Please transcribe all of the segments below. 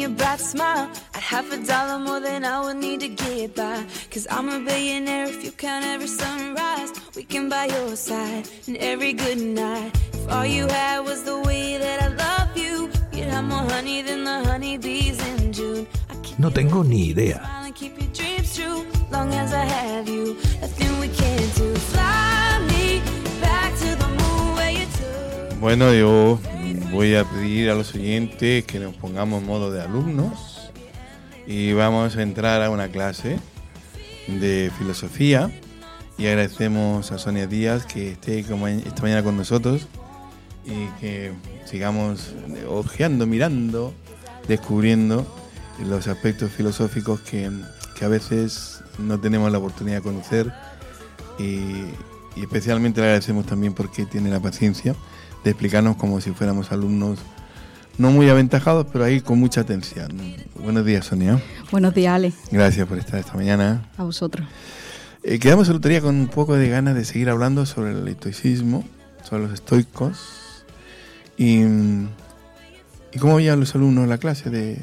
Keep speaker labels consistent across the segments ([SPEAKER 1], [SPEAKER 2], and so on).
[SPEAKER 1] your bright smile. I'd $50 more than I would need to get by. Cause I'm a billionaire if you count every sunrise. We can buy your side and every good night. If all you had was the way that I love you, you'd have more honey than the honeybees in June.
[SPEAKER 2] No tengo ni idea.
[SPEAKER 1] Keep your dreams true, long as I have you. Nothing we can't do. Fly me back to the moon where you took.
[SPEAKER 3] Bueno, yo voy a pedir a los oyentes que nos pongamos en modo de alumnos y vamos a entrar a una clase de filosofía y agradecemos a Sonia Díaz que esté esta mañana con nosotros y que sigamos hojeando, mirando, descubriendo los aspectos filosóficos que a veces no tenemos la oportunidad de conocer y especialmente le agradecemos también porque tiene la paciencia de explicarnos como si fuéramos alumnos no muy aventajados, pero ahí con mucha atención. Buenos días, Sonia.
[SPEAKER 4] Buenos días, Ale.
[SPEAKER 3] Gracias por estar esta mañana.
[SPEAKER 4] A vosotros.
[SPEAKER 3] Quedamos el otro día con un poco de ganas de seguir hablando sobre el estoicismo, sobre los estoicos y cómo veían los alumnos la clase de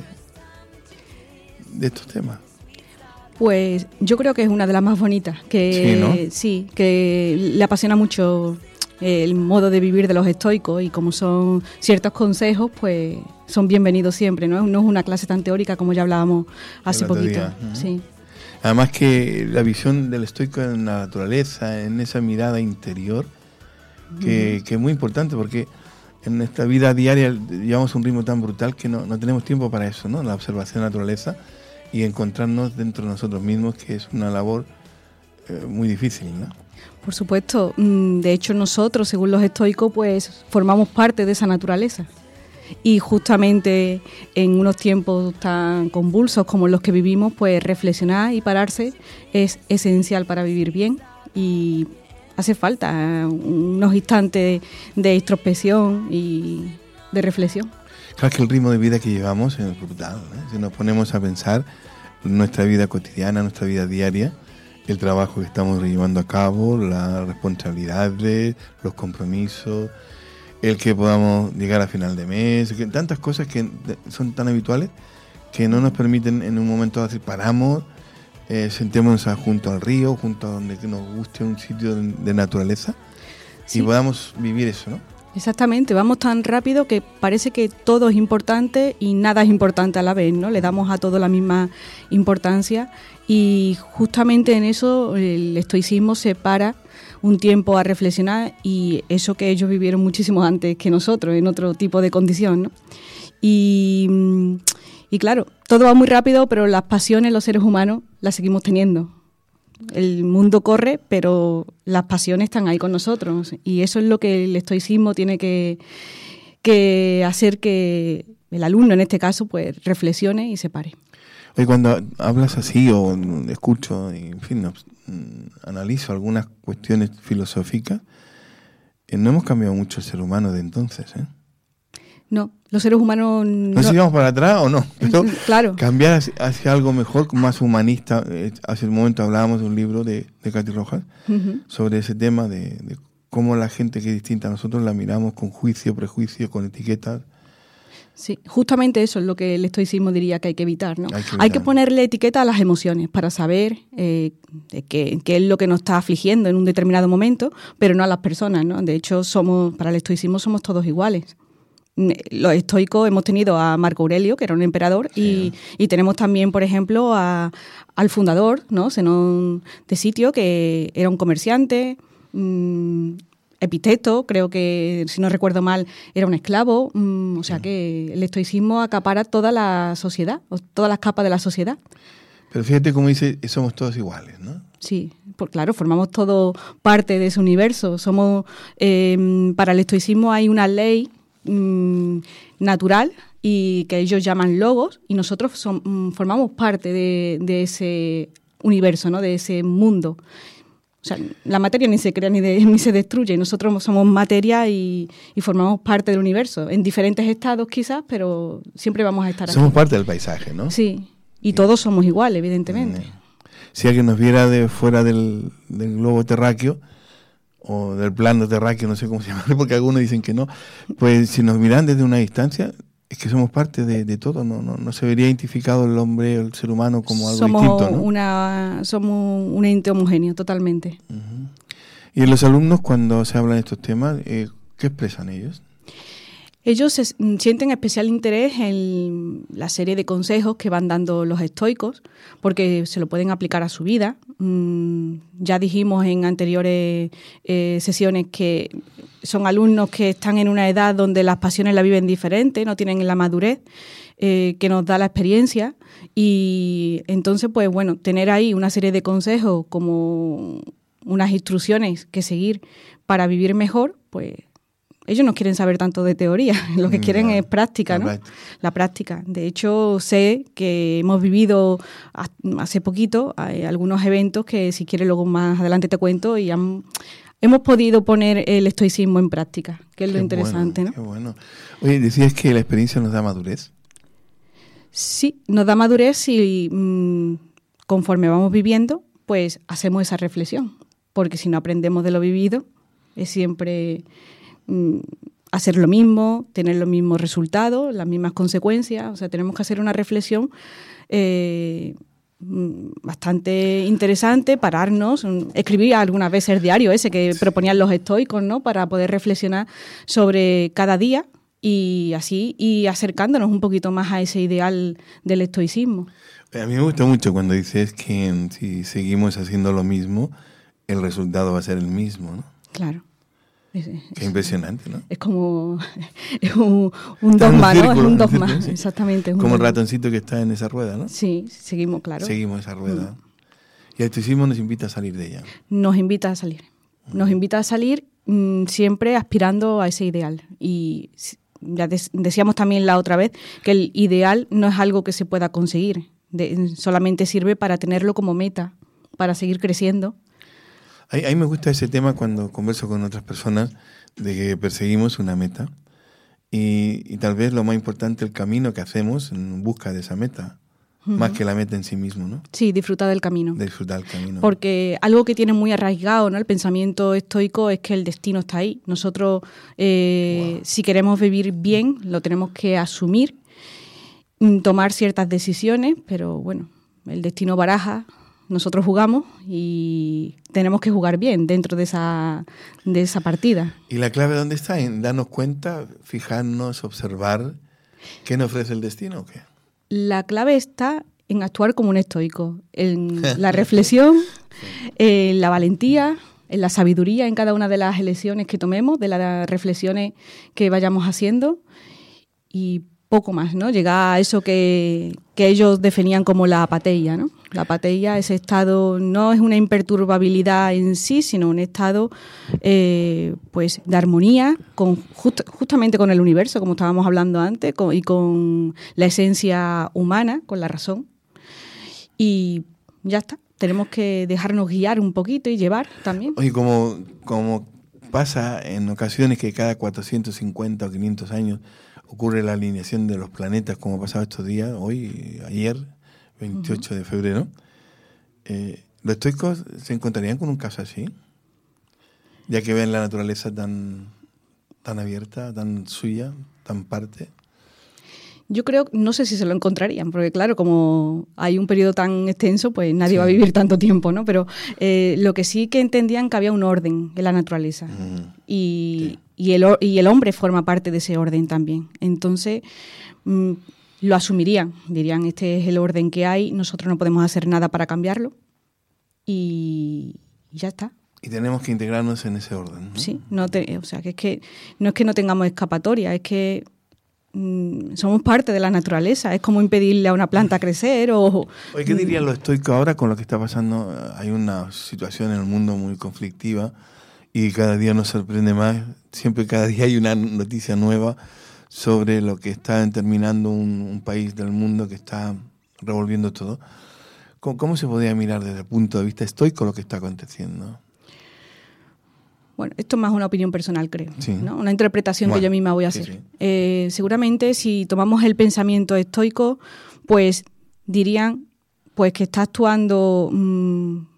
[SPEAKER 3] estos temas.
[SPEAKER 4] Pues yo creo que es una de las más bonitas, sí, que le apasiona mucho el modo de vivir de los estoicos y como son ciertos consejos, pues son bienvenidos siempre, ¿no? No es una clase tan teórica como ya hablábamos hace poquito. Uh-huh. Sí.
[SPEAKER 3] Además que la visión del estoico en la naturaleza, en esa mirada interior, que es muy importante porque en nuestra vida diaria llevamos un ritmo tan brutal que no tenemos tiempo para eso, ¿no? La observación de la naturaleza y encontrarnos dentro de nosotros mismos, que es una labor muy difícil, ¿no?
[SPEAKER 4] Por supuesto. De hecho, nosotros, según los estoicos, pues formamos parte de esa naturaleza. Y justamente en unos tiempos tan convulsos como los que vivimos, pues reflexionar y pararse es esencial para vivir bien y hace falta unos instantes de introspección y de reflexión.
[SPEAKER 3] Claro que el ritmo de vida que llevamos es brutal, ¿no? Si nos ponemos a pensar nuestra vida cotidiana, nuestra vida diaria, el trabajo que estamos llevando a cabo, las responsabilidades, los compromisos, el que podamos llegar a final de mes, que tantas cosas que son tan habituales que no nos permiten en un momento decir paramos, sentémonos junto al río, junto a donde nos guste un sitio de naturaleza, sí, y podamos vivir eso, ¿no?
[SPEAKER 4] Exactamente, vamos tan rápido que parece que todo es importante y nada es importante a la vez, ¿no? Le damos a todo la misma importancia y justamente en eso el estoicismo separa un tiempo a reflexionar y eso que ellos vivieron muchísimo antes que nosotros, en otro tipo de condición, ¿no? Y claro, todo va muy rápido, pero las pasiones, los seres humanos, las seguimos teniendo. El mundo corre, pero las pasiones están ahí con nosotros y eso es lo que el estoicismo tiene que hacer que el alumno, en este caso, pues reflexione y se pare.
[SPEAKER 3] Oye, cuando hablas así o escucho, y, en fin, analizo algunas cuestiones filosóficas, no hemos cambiado mucho el ser humano de entonces, ¿eh?
[SPEAKER 4] No, los seres humanos...
[SPEAKER 3] No sé si vamos para atrás o no, pero
[SPEAKER 4] claro,
[SPEAKER 3] cambiar hacia algo mejor, más humanista. Hace un momento hablábamos de un libro de Katy Rojas, uh-huh, sobre ese tema de cómo la gente que es distinta a nosotros la miramos con juicio, prejuicio, con etiquetas.
[SPEAKER 4] Sí, justamente eso es lo que el estoicismo diría que hay que evitar, ¿no? Hay que ponerle etiqueta a las emociones para saber qué es lo que nos está afligiendo en un determinado momento, pero no a las personas, ¿no? De hecho, para el estoicismo somos todos iguales. Los estoicos hemos tenido a Marco Aurelio, que era un emperador, sí, y tenemos también, por ejemplo, al fundador, ¿no? Zenón de Sitio, que era un comerciante. Epicteto, creo que, si no recuerdo mal, era un esclavo. O sea que el estoicismo acapara toda la sociedad, todas las capas de la sociedad.
[SPEAKER 3] Pero fíjate cómo dice, somos todos iguales, ¿no?
[SPEAKER 4] Sí, pues claro, formamos todo parte de ese universo. Para el estoicismo hay una ley natural y que ellos llaman logos y nosotros formamos parte de ese universo, ¿no? De ese mundo. O sea, la materia ni se crea ni se destruye. Nosotros somos materia y formamos parte del universo. En diferentes estados quizás, pero siempre vamos a estar aquí.
[SPEAKER 3] Somos parte del paisaje, ¿no?
[SPEAKER 4] Sí, y todos somos iguales, evidentemente.
[SPEAKER 3] Si alguien nos viera de fuera del globo terráqueo, o del plano terráqueo, no sé cómo se llama, porque algunos dicen que no, pues si nos miran desde una distancia, es que somos parte de todo, no se vería identificado el hombre, el ser humano como algo
[SPEAKER 4] somos
[SPEAKER 3] distinto, ¿no?
[SPEAKER 4] Somos un ente homogéneo, totalmente.
[SPEAKER 3] Uh-huh. Y en los alumnos, cuando se hablan de estos temas, ¿qué expresan ellos?
[SPEAKER 4] Ellos sienten especial interés en la serie de consejos que van dando los estoicos, porque se lo pueden aplicar a su vida. Ya dijimos en anteriores sesiones que son alumnos que están en una edad donde las pasiones la viven diferente, no tienen la madurez que nos da la experiencia. Y entonces, pues bueno, tener ahí una serie de consejos como unas instrucciones que seguir para vivir mejor, pues ellos no quieren saber tanto de teoría, lo que quieren es práctica, ¿no? La práctica. De hecho, sé que hemos vivido hace poquito algunos eventos que, si quieres, luego más adelante te cuento, y hemos podido poner el estoicismo en práctica, que es lo interesante, ¿no?
[SPEAKER 3] Qué bueno. Oye, decías que la experiencia nos da madurez.
[SPEAKER 4] Sí, nos da madurez y conforme vamos viviendo, pues hacemos esa reflexión, porque si no aprendemos de lo vivido, es siempre hacer lo mismo, tener los mismos resultados, las mismas consecuencias. O sea, tenemos que hacer una reflexión bastante interesante, pararnos, escribir algunas veces el diario ese que proponían los estoicos, ¿no? Para poder reflexionar sobre cada día y así y acercándonos un poquito más a ese ideal del estoicismo.
[SPEAKER 3] A mí me gusta mucho cuando dices que si seguimos haciendo lo mismo, el resultado va a ser el mismo, ¿no?
[SPEAKER 4] Claro.
[SPEAKER 3] Qué impresionante, ¿no?
[SPEAKER 4] Es como un dogma, ¿no? Es un dogma, sí. Exactamente.
[SPEAKER 3] Como el ratoncito que está en esa rueda, ¿no?
[SPEAKER 4] Sí, seguimos, claro.
[SPEAKER 3] Seguimos esa rueda. Y el estoicismo nos invita a salir de ella.
[SPEAKER 4] Nos invita a salir. Nos invita a salir siempre aspirando a ese ideal. Y ya decíamos también la otra vez que el ideal no es algo que se pueda conseguir. Solamente sirve para tenerlo como meta, para seguir creciendo.
[SPEAKER 3] A mí me gusta ese tema cuando converso con otras personas de que perseguimos una meta y tal vez lo más importante el camino que hacemos en busca de esa meta, más que la meta en sí mismo, ¿no?
[SPEAKER 4] Sí, disfrutar del camino.
[SPEAKER 3] Disfrutar del camino.
[SPEAKER 4] Porque algo que tiene muy arraigado, ¿no? El pensamiento estoico es que el destino está ahí. Nosotros, si queremos vivir bien, lo tenemos que asumir, tomar ciertas decisiones, pero bueno, el destino baraja. Nosotros jugamos y tenemos que jugar bien dentro de esa partida.
[SPEAKER 3] ¿Y la clave dónde está? En darnos cuenta, fijarnos, observar qué nos ofrece el destino, ¿o qué?
[SPEAKER 4] La clave está en actuar como un estoico, en la reflexión, en la valentía, en la sabiduría en cada una de las elecciones que tomemos, de las reflexiones que vayamos haciendo y poco más, ¿no? Llegar a eso que ellos definían como la apateia, ¿no? La apateia, ese estado, no es una imperturbabilidad en sí, sino un estado pues de armonía justamente con el universo, como estábamos hablando antes, y con la esencia humana, con la razón. Y ya está, tenemos que dejarnos guiar un poquito y llevar también.
[SPEAKER 3] Oye, como pasa en ocasiones que cada 450 o 500 años ocurre la alineación de los planetas, como ha pasado estos días, ayer, 28 de febrero. ¿Los estoicos se encontrarían con un caso así? Ya que ven la naturaleza tan abierta, tan suya, tan parte.
[SPEAKER 4] Yo creo, no sé si se lo encontrarían, porque claro, como hay un periodo tan extenso, pues nadie va a vivir tanto tiempo, ¿no? Pero lo que sí que entendían que había un orden en la naturaleza. Y el hombre forma parte de ese orden también. Entonces, lo asumirían, dirían, este es el orden que hay, nosotros no podemos hacer nada para cambiarlo y ya está.
[SPEAKER 3] Y tenemos que integrarnos en ese orden, ¿no?
[SPEAKER 4] Sí, o sea, que no es que no tengamos escapatoria, es que somos parte de la naturaleza, es como impedirle a una planta crecer o...
[SPEAKER 3] Oye, ¿qué dirían los estoicos ahora con lo que está pasando? Hay una situación en el mundo muy conflictiva y cada día nos sorprende más, siempre cada día hay una noticia nueva sobre lo que está determinando un país del mundo que está revolviendo todo. ¿Cómo se podría mirar desde el punto de vista estoico lo que está aconteciendo?
[SPEAKER 4] Bueno, esto es más una opinión personal, creo,
[SPEAKER 3] sí,
[SPEAKER 4] ¿no? Una interpretación que yo misma voy a hacer. Sí. Seguramente, si tomamos el pensamiento estoico, pues dirían pues que está actuando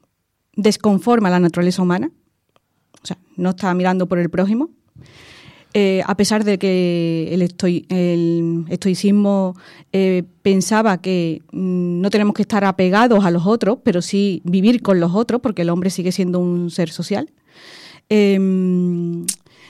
[SPEAKER 4] desconforme a la naturaleza humana, o sea, no está mirando por el prójimo, a pesar de que el estoicismo pensaba que no tenemos que estar apegados a los otros, pero sí vivir con los otros, porque el hombre sigue siendo un ser social. Desde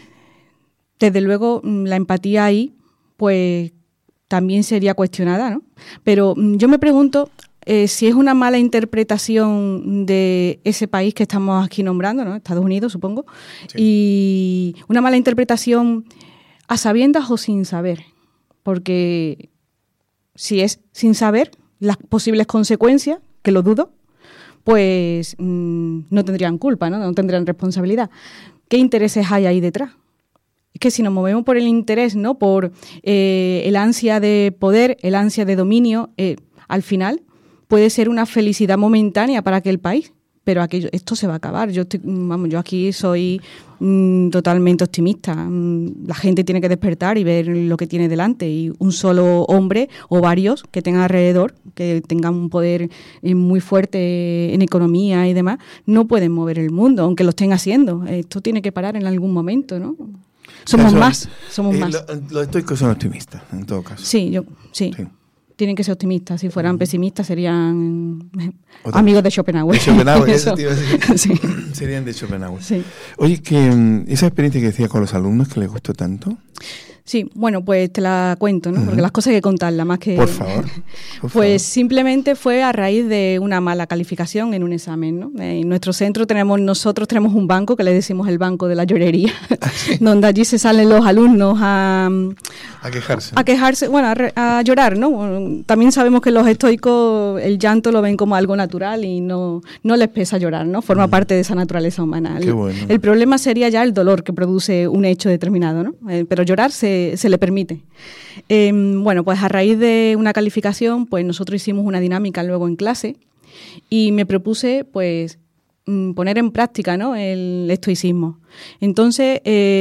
[SPEAKER 4] luego, la empatía ahí, pues también sería cuestionada, ¿no? Pero yo me pregunto si es una mala interpretación de ese país que estamos aquí nombrando, ¿no? Estados Unidos, supongo, sí. Y una mala interpretación a sabiendas o sin saber, porque si es sin saber las posibles consecuencias, que lo dudo, pues no tendrían culpa, ¿no? No tendrían responsabilidad. ¿Qué intereses hay ahí detrás? Es que si nos movemos por el interés, ¿no? Por el ansia de poder, el ansia de dominio, al final puede ser una felicidad momentánea para aquel país, pero esto se va a acabar. Yo aquí soy totalmente optimista. La gente tiene que despertar y ver lo que tiene delante, y un solo hombre o varios que tengan alrededor, que tengan un poder muy fuerte en economía y demás, no pueden mover el mundo, aunque lo estén haciendo. Esto tiene que parar en algún momento, ¿no? Somos más.
[SPEAKER 3] Los estoicos son optimistas, en todo caso.
[SPEAKER 4] Sí. Tienen que ser optimistas. Si fueran pesimistas serían amigos de Schopenhauer.
[SPEAKER 3] De Schopenhauer, eso te iba a decir. Sí. Serían de Schopenhauer. Sí. Oye, que esa experiencia que decía con los alumnos que les gustó tanto.
[SPEAKER 4] Sí, bueno, pues te la cuento, ¿no? Porque las cosas hay que contarlas más que...
[SPEAKER 3] Por favor.
[SPEAKER 4] Pues simplemente fue a raíz de una mala calificación en un examen, ¿no? En nuestro centro nosotros tenemos un banco que le decimos el banco de la llorería, donde allí se salen los alumnos a
[SPEAKER 3] quejarse.
[SPEAKER 4] A quejarse, bueno, a llorar, ¿no? También sabemos que los estoicos el llanto lo ven como algo natural y no les pesa llorar, ¿no? Forma parte de esa naturaleza humana.
[SPEAKER 3] Qué bueno.
[SPEAKER 4] El problema sería ya el dolor que produce un hecho determinado, ¿no? Pero llorar se le permite. Bueno, pues a raíz de una calificación, pues nosotros hicimos una dinámica luego en clase y me propuse, pues, poner en práctica, ¿no?, el estoicismo. Entonces,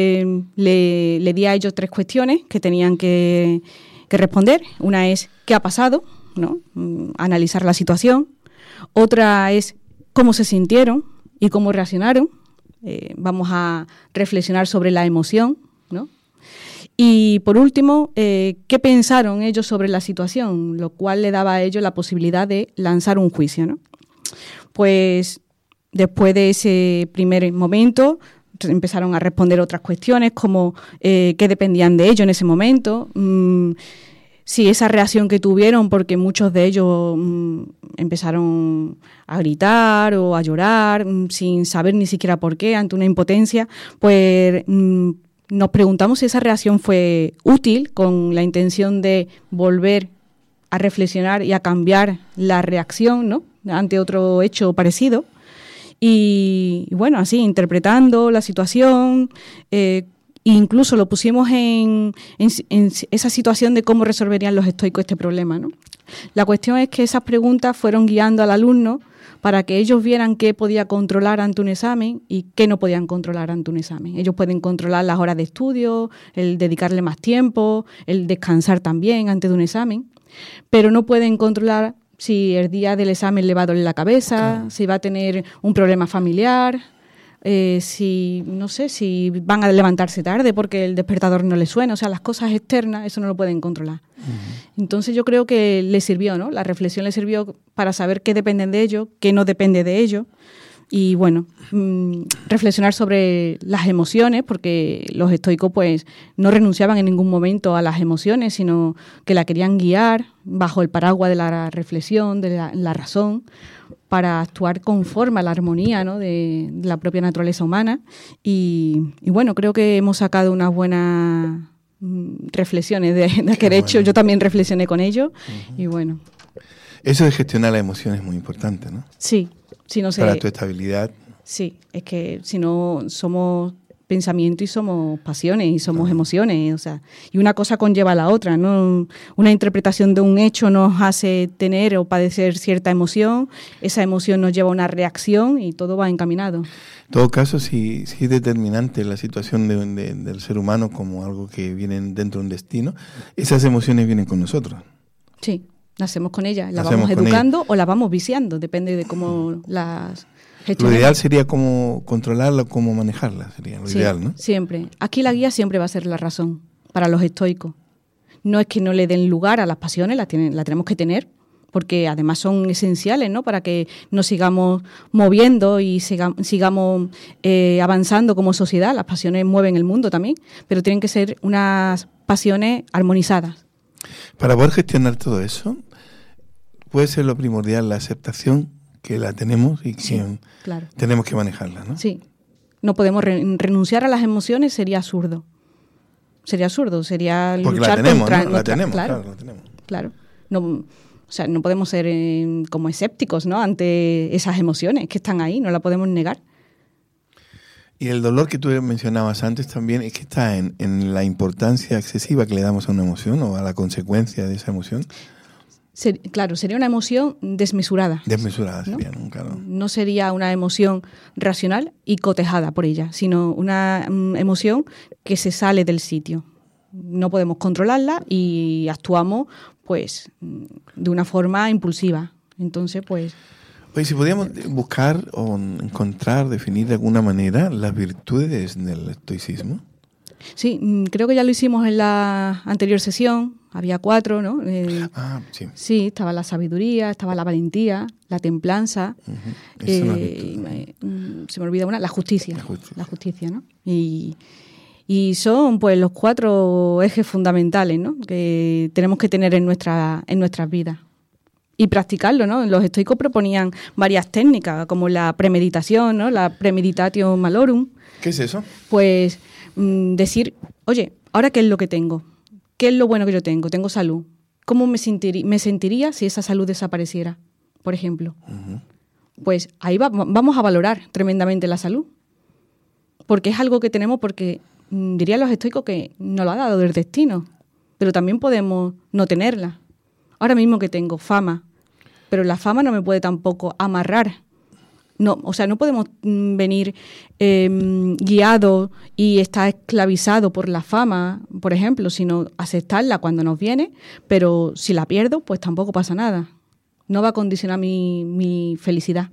[SPEAKER 4] le di a ellos 3 cuestiones que tenían que responder. Una es ¿qué ha pasado?, ¿no?, analizar la situación. Otra es ¿cómo se sintieron y cómo reaccionaron? Vamos a reflexionar sobre la emoción, ¿no? Y por último, ¿qué pensaron ellos sobre la situación? Lo cual le daba a ellos la posibilidad de lanzar un juicio, ¿no? Pues después de ese primer momento empezaron a responder otras cuestiones como qué dependían de ellos en ese momento, si esa reacción que tuvieron, porque muchos de ellos empezaron a gritar o a llorar sin saber ni siquiera por qué, ante una impotencia, pues... nos preguntamos si esa reacción fue útil, con la intención de volver a reflexionar y a cambiar la reacción, ¿no?, ante otro hecho parecido. Y bueno, así, interpretando la situación, incluso lo pusimos en esa situación de cómo resolverían los estoicos este problema, ¿no? La cuestión es que esas preguntas fueron guiando al alumno para que ellos vieran qué podía controlar ante un examen y qué no podían controlar ante un examen. Ellos pueden controlar las horas de estudio, el dedicarle más tiempo, el descansar también antes de un examen, pero no pueden controlar si el día del examen le va a doler la cabeza, si va a tener un problema familiar, si van a levantarse tarde porque el despertador no les suena. O sea, las cosas externas, eso no lo pueden controlar. Entonces yo creo que les sirvió, ¿no? La reflexión les sirvió para saber qué depende de ellos, qué no depende de ellos. Y bueno, reflexionar sobre las emociones, porque los estoicos pues no renunciaban en ningún momento a las emociones, sino que la querían guiar bajo el paraguas de la reflexión, de la razón, para actuar conforme a la armonía, ¿no?, de la propia naturaleza humana. Y bueno, creo que hemos sacado unas buenas reflexiones de aquel hecho. Bueno. Yo también reflexioné con ellos. Y bueno.
[SPEAKER 3] Eso de gestionar las emociones es muy importante, ¿no?
[SPEAKER 4] Sí. Si no
[SPEAKER 3] para tu estabilidad.
[SPEAKER 4] Sí, es que si no somos pensamiento y somos pasiones y somos emociones, o sea, y una cosa conlleva a la otra, ¿no? Una interpretación de un hecho nos hace tener o padecer cierta emoción, esa emoción nos lleva a una reacción y todo va encaminado.
[SPEAKER 3] En todo caso, si es determinante la situación del ser humano como algo que viene dentro de un destino, esas emociones vienen con nosotros.
[SPEAKER 4] Sí. Nacemos con ellas, la vamos educando o la vamos viciando, depende de cómo las
[SPEAKER 3] Lo ideal sería cómo controlarla, cómo manejarla, sería lo ideal, ¿no?
[SPEAKER 4] Siempre. Aquí la guía siempre va a ser la razón para los estoicos. No es que no le den lugar a las pasiones, la tenemos que tener, porque además son esenciales, ¿no? Para que nos sigamos moviendo y sigamos avanzando como sociedad. Las pasiones mueven el mundo también, pero tienen que ser unas pasiones armonizadas.
[SPEAKER 3] Para poder gestionar todo eso, puede ser lo primordial la aceptación, que la tenemos y que
[SPEAKER 4] claro,
[SPEAKER 3] tenemos que manejarla, ¿no?
[SPEAKER 4] Sí. No podemos renunciar a las emociones, sería absurdo. Sería
[SPEAKER 3] porque luchar la tenemos, contra... ¿no? La tenemos.
[SPEAKER 4] Claro. No, o sea, no podemos ser como escépticos, ¿no? Ante esas emociones que están ahí, no la podemos negar.
[SPEAKER 3] Y el dolor que tú mencionabas antes también es que está en la importancia excesiva que le damos a una emoción o a la consecuencia de esa emoción.
[SPEAKER 4] Claro, sería una emoción desmesurada.
[SPEAKER 3] Desmesurada,
[SPEAKER 4] ¿no?
[SPEAKER 3] Sería, ¿no? Claro.
[SPEAKER 4] No sería una emoción racional y cotejada por ella, sino una emoción que se sale del sitio. No podemos controlarla y actuamos pues de una forma impulsiva. Entonces, pues...
[SPEAKER 3] Oye, si podíamos buscar o encontrar, definir de alguna manera las virtudes del estoicismo.
[SPEAKER 4] Sí, creo que ya lo hicimos en la anterior sesión. Había 4, ¿no?
[SPEAKER 3] Sí.
[SPEAKER 4] Sí, estaba la sabiduría, estaba la valentía, la templanza. Se me olvida una, la justicia. La justicia, ¿no? Y son pues los 4 ejes fundamentales, ¿no? Que tenemos que tener en nuestras vidas. Y practicarlo, ¿no? Los estoicos proponían varias técnicas, como la premeditación, ¿no? La premeditatio malorum.
[SPEAKER 3] ¿Qué es eso?
[SPEAKER 4] Pues decir, oye, ¿ahora qué es lo que tengo? ¿Qué es lo bueno que yo tengo? Tengo salud. ¿Cómo me sentiría si esa salud desapareciera, por ejemplo? Uh-huh. Pues ahí vamos a valorar tremendamente la salud. Porque es algo que tenemos, porque dirían los estoicos que nos lo ha dado el destino. Pero también podemos no tenerla. Ahora mismo que tengo fama, pero la fama no me puede tampoco amarrar. No, o sea, no podemos venir guiados y estar esclavizados por la fama, por ejemplo, sino aceptarla cuando nos viene, pero si la pierdo, pues tampoco pasa nada. No va a condicionar mi felicidad.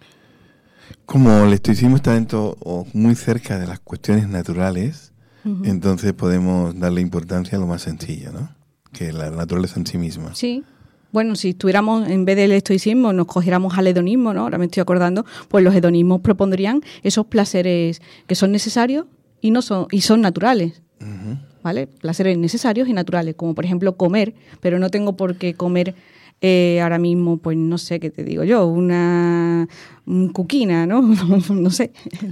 [SPEAKER 3] Como el estoicismo está dentro o muy cerca de las cuestiones naturales, uh-huh, entonces podemos darle importancia a lo más sencillo, ¿no? Que la naturaleza en sí misma.
[SPEAKER 4] Sí. Bueno, si estuviéramos, en vez del estoicismo, nos cogiéramos al hedonismo, ¿no? Ahora me estoy acordando, pues los hedonismos propondrían esos placeres que son necesarios y son naturales, uh-huh, ¿vale? Placeres necesarios y naturales, como por ejemplo comer, pero no tengo por qué comer ahora mismo, pues no sé qué te digo yo, una cuquina, ¿no? No sé.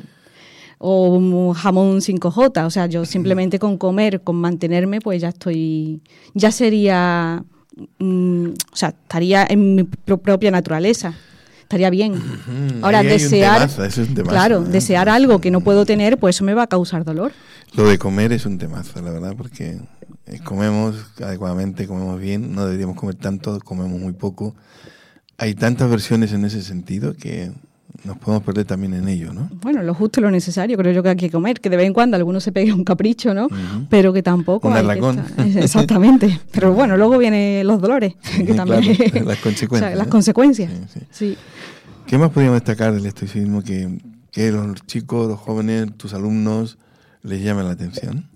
[SPEAKER 4] O un jamón 5J, o sea, yo simplemente con comer, con mantenerme, pues ya sería... o sea, estaría en mi propia naturaleza, estaría bien.
[SPEAKER 3] Uh-huh.
[SPEAKER 4] Ahora, desear,
[SPEAKER 3] claro,
[SPEAKER 4] desear algo que no puedo tener, pues eso me va a causar dolor.
[SPEAKER 3] Lo de comer es un temazo, la verdad, porque comemos adecuadamente, comemos bien, no deberíamos comer tanto, comemos muy poco. Hay tantas versiones en ese sentido que nos podemos perder también en ello, ¿no? Bueno,
[SPEAKER 4] lo justo y lo necesario, creo yo que hay que comer, que de vez en cuando alguno se pegue un capricho, ¿no? Uh-huh. Pero que tampoco...
[SPEAKER 3] Un arracón.
[SPEAKER 4] Exactamente. Pero bueno, luego vienen los dolores, que también...
[SPEAKER 3] Claro, las consecuencias.
[SPEAKER 4] O sea, las consecuencias. Sí.
[SPEAKER 3] ¿Qué más podríamos destacar del estoicismo que los chicos, los jóvenes, tus alumnos, les llama la atención?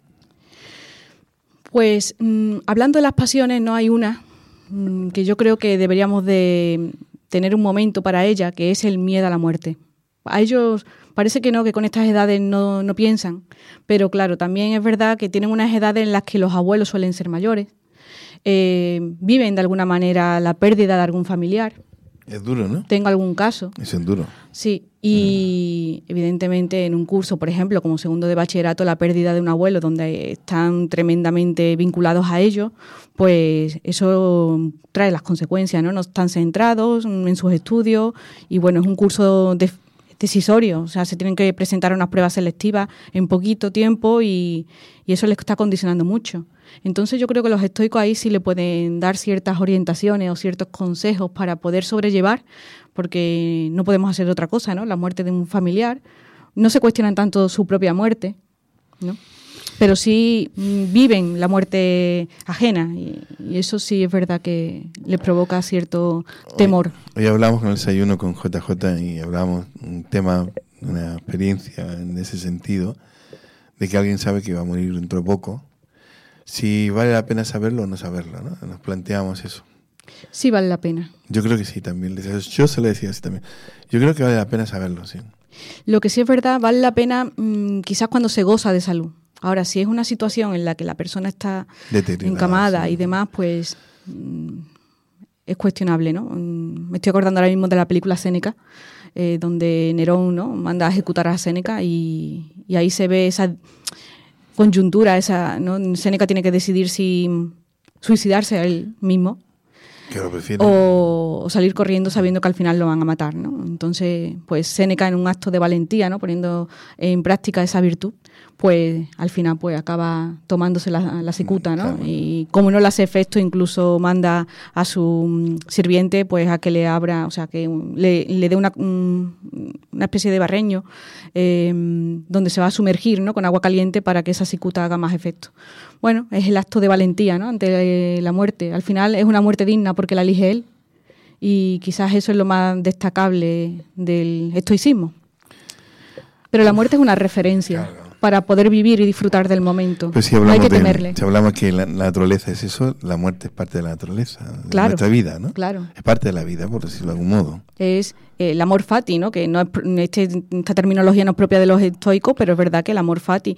[SPEAKER 4] Pues, hablando de las pasiones, no hay una que yo creo que deberíamos de tener un momento para ella, que es el miedo a la muerte. A ellos parece que no, que con estas edades no piensan, pero claro, también es verdad que tienen unas edades en las que los abuelos suelen ser mayores, viven de alguna manera la pérdida de algún familiar.
[SPEAKER 3] Es duro, ¿no?
[SPEAKER 4] Tengo algún caso.
[SPEAKER 3] Es duro.
[SPEAKER 4] Sí, y evidentemente en un curso, por ejemplo, como segundo de bachillerato, la pérdida de un abuelo, donde están tremendamente vinculados a ello, pues eso trae las consecuencias, ¿no? No están centrados en sus estudios y bueno, es un curso decisorio, o sea, se tienen que presentar unas pruebas selectivas en poquito tiempo y eso les está condicionando mucho. Entonces yo creo que los estoicos ahí sí le pueden dar ciertas orientaciones o ciertos consejos para poder sobrellevar, porque no podemos hacer otra cosa, ¿no? La muerte de un familiar, no se cuestionan tanto su propia muerte, ¿no? pero sí viven la muerte ajena y eso sí es verdad que les provoca cierto temor.
[SPEAKER 3] Hoy hablamos con el desayuno con JJ y hablamos un tema, una experiencia en ese sentido, de que alguien sabe que va a morir dentro de poco. Si vale la pena saberlo o no saberlo, ¿no? Nos planteamos eso.
[SPEAKER 4] Sí vale la pena.
[SPEAKER 3] Yo creo que sí también. Yo se lo decía así también. Yo creo que vale la pena saberlo, sí.
[SPEAKER 4] Lo que sí es verdad, vale la pena quizás cuando se goza de salud. Ahora, si es una situación en la que la persona está encamada sí. y demás, pues es cuestionable, ¿no? Me estoy acordando ahora mismo de la película Séneca, donde Nerón, ¿no?, manda a ejecutar a Séneca y ahí se ve esa coyuntura, ¿no? Séneca tiene que decidir si suicidarse a él mismo o salir corriendo sabiendo que al final lo van a matar, ¿no? Entonces, pues Séneca, en un acto de valentía, ¿no?, poniendo en práctica esa virtud, pues al final pues acaba tomándose la cicuta, ¿no? Claro. Y como no le hace efecto, incluso manda a su sirviente pues a que le abra, o sea, que le dé una especie de barreño donde se va a sumergir, ¿no?, con agua caliente para que esa cicuta haga más efecto. Bueno, es el acto de valentía, ¿no?, ante la muerte. Al final es una muerte digna porque la elige él y quizás eso es lo más destacable del estoicismo. Pero la muerte es una referencia. Claro. Para poder vivir y disfrutar del momento.
[SPEAKER 3] Pues si hablamos no hay que temerle. Si hablamos que la naturaleza es eso, la muerte es parte de la naturaleza, de nuestra vida, ¿no? Claro. Es parte de la vida, por decirlo de algún modo. Es el amor fati, ¿no? Que no es, esta terminología no es propia de los estoicos, pero es verdad que el amor fati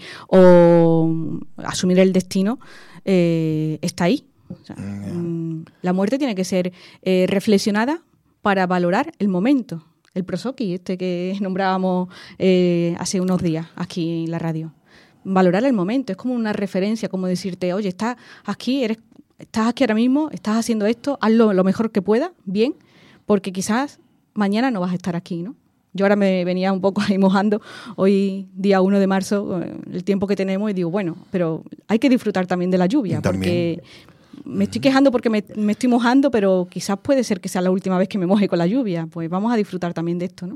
[SPEAKER 3] o asumir el destino está ahí. O sea, la muerte tiene que ser reflexionada para valorar el momento. El prosopis, que nombrábamos hace unos días aquí en la radio. Valorar el momento, es como una referencia, como decirte, oye, estás aquí ahora mismo, estás haciendo esto, hazlo lo mejor que puedas, bien, porque quizás mañana no vas a estar aquí, ¿no? Yo ahora me venía un poco ahí mojando, hoy día 1 de marzo, el tiempo que tenemos, y digo, bueno, pero hay que disfrutar también de la lluvia, porque me estoy quejando porque me estoy mojando, pero quizás puede ser que sea la última vez que me moje con la lluvia. Pues vamos a disfrutar también de esto, ¿no?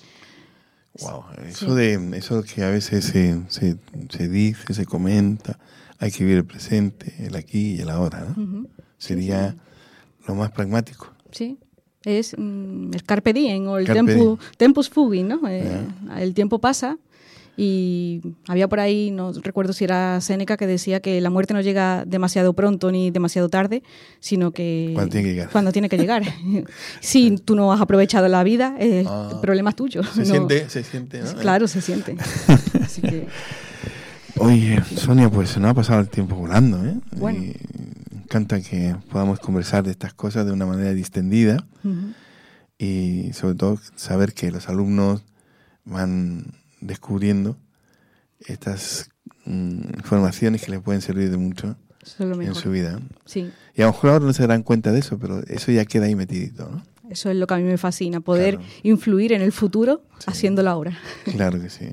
[SPEAKER 3] Wow, eso que a veces se dice, se comenta, hay que vivir el presente, el aquí y el ahora, ¿no? Uh-huh. Sería lo más pragmático.
[SPEAKER 4] Sí, es el carpe diem o el tempus fugit, ¿no? El tiempo pasa. Y había por ahí, no recuerdo si era Séneca, que decía que la muerte no llega demasiado pronto ni demasiado tarde, sino que cuando tiene que llegar. Si tú no has aprovechado la vida, el problema es tuyo.
[SPEAKER 3] Se siente, ¿no?
[SPEAKER 4] Claro, se siente. Así que...
[SPEAKER 3] Oye, Sonia, pues se nos ha pasado el tiempo volando, ¿eh?
[SPEAKER 4] Bueno.
[SPEAKER 3] Y me encanta que podamos conversar de estas cosas de una manera distendida. Uh-huh. Y sobre todo saber que los alumnos van descubriendo estas informaciones que les pueden servir de mucho en su vida.
[SPEAKER 4] Sí.
[SPEAKER 3] Y a lo mejor ahora no se darán cuenta de eso, pero eso ya queda ahí metidito, ¿no?
[SPEAKER 4] Eso es lo que a mí me fascina, poder influir en el futuro haciéndolo ahora.
[SPEAKER 3] Claro que sí.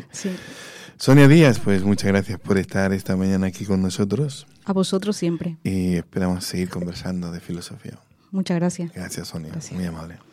[SPEAKER 3] Sonia Díaz, pues muchas gracias por estar esta mañana aquí con nosotros.
[SPEAKER 4] A vosotros siempre.
[SPEAKER 3] Y esperamos seguir conversando de filosofía.
[SPEAKER 4] Muchas gracias.
[SPEAKER 3] Gracias, Sonia. Gracias. Muy amable.